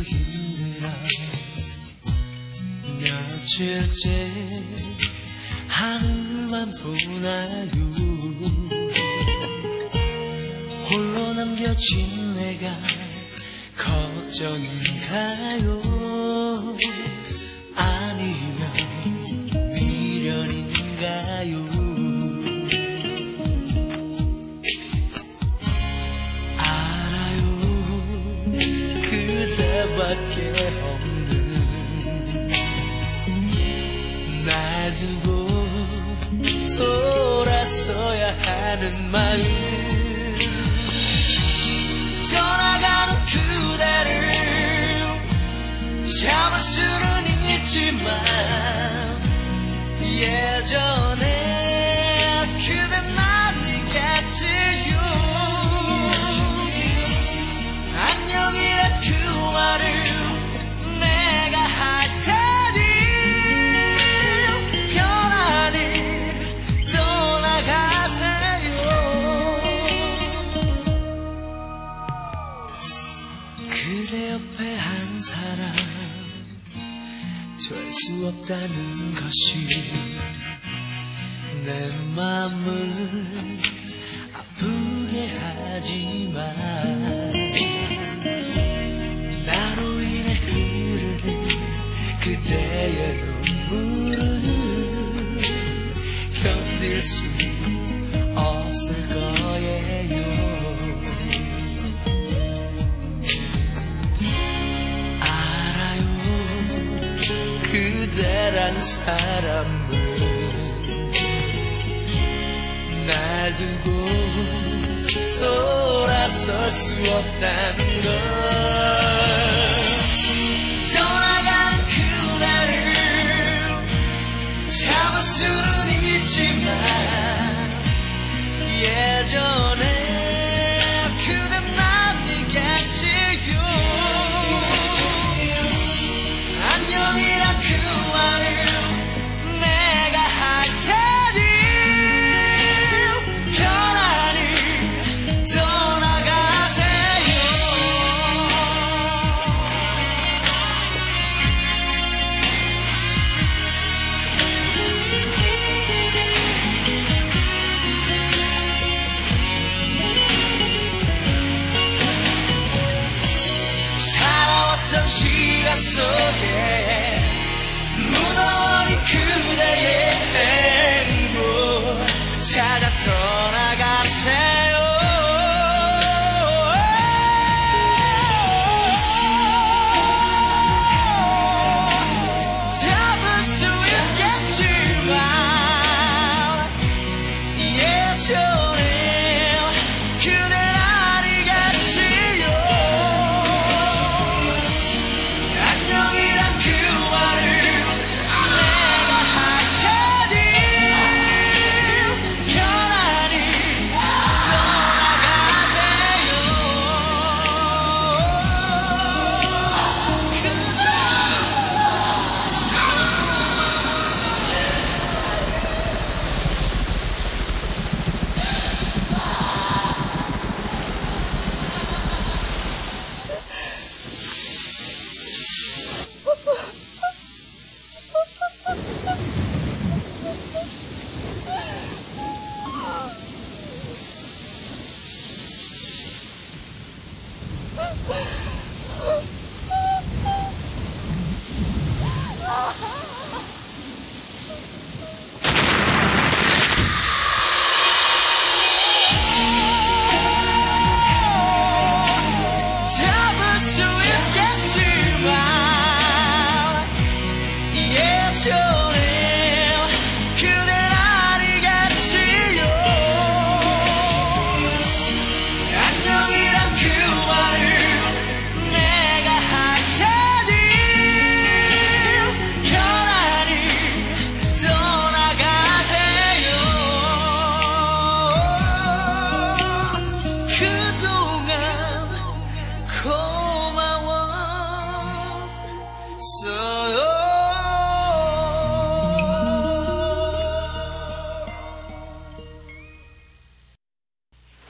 힘들어 며칠째 하늘만 보나요. 홀로 남겨진 내가 걱정인가요? 아니면 미련인가요? 알아요, 그대밖에 없는 날 두고 돌아서야 하는 마음. 떠나가는 그대를 참을 수는 있지만 예전에 그댄 아니겠지요. 안녕이란 그 말을 내가 할 테니 편안히 떠나가세요. 그대 옆에 한 사람 될 수 없다는 것이 내 맘을 아프게 하지만 나로 인해 흐르는 그대의 눈물을 견딜 수 없을 거예요. 그대란 사람은 날 두고 돌아설 수 없다는 걸.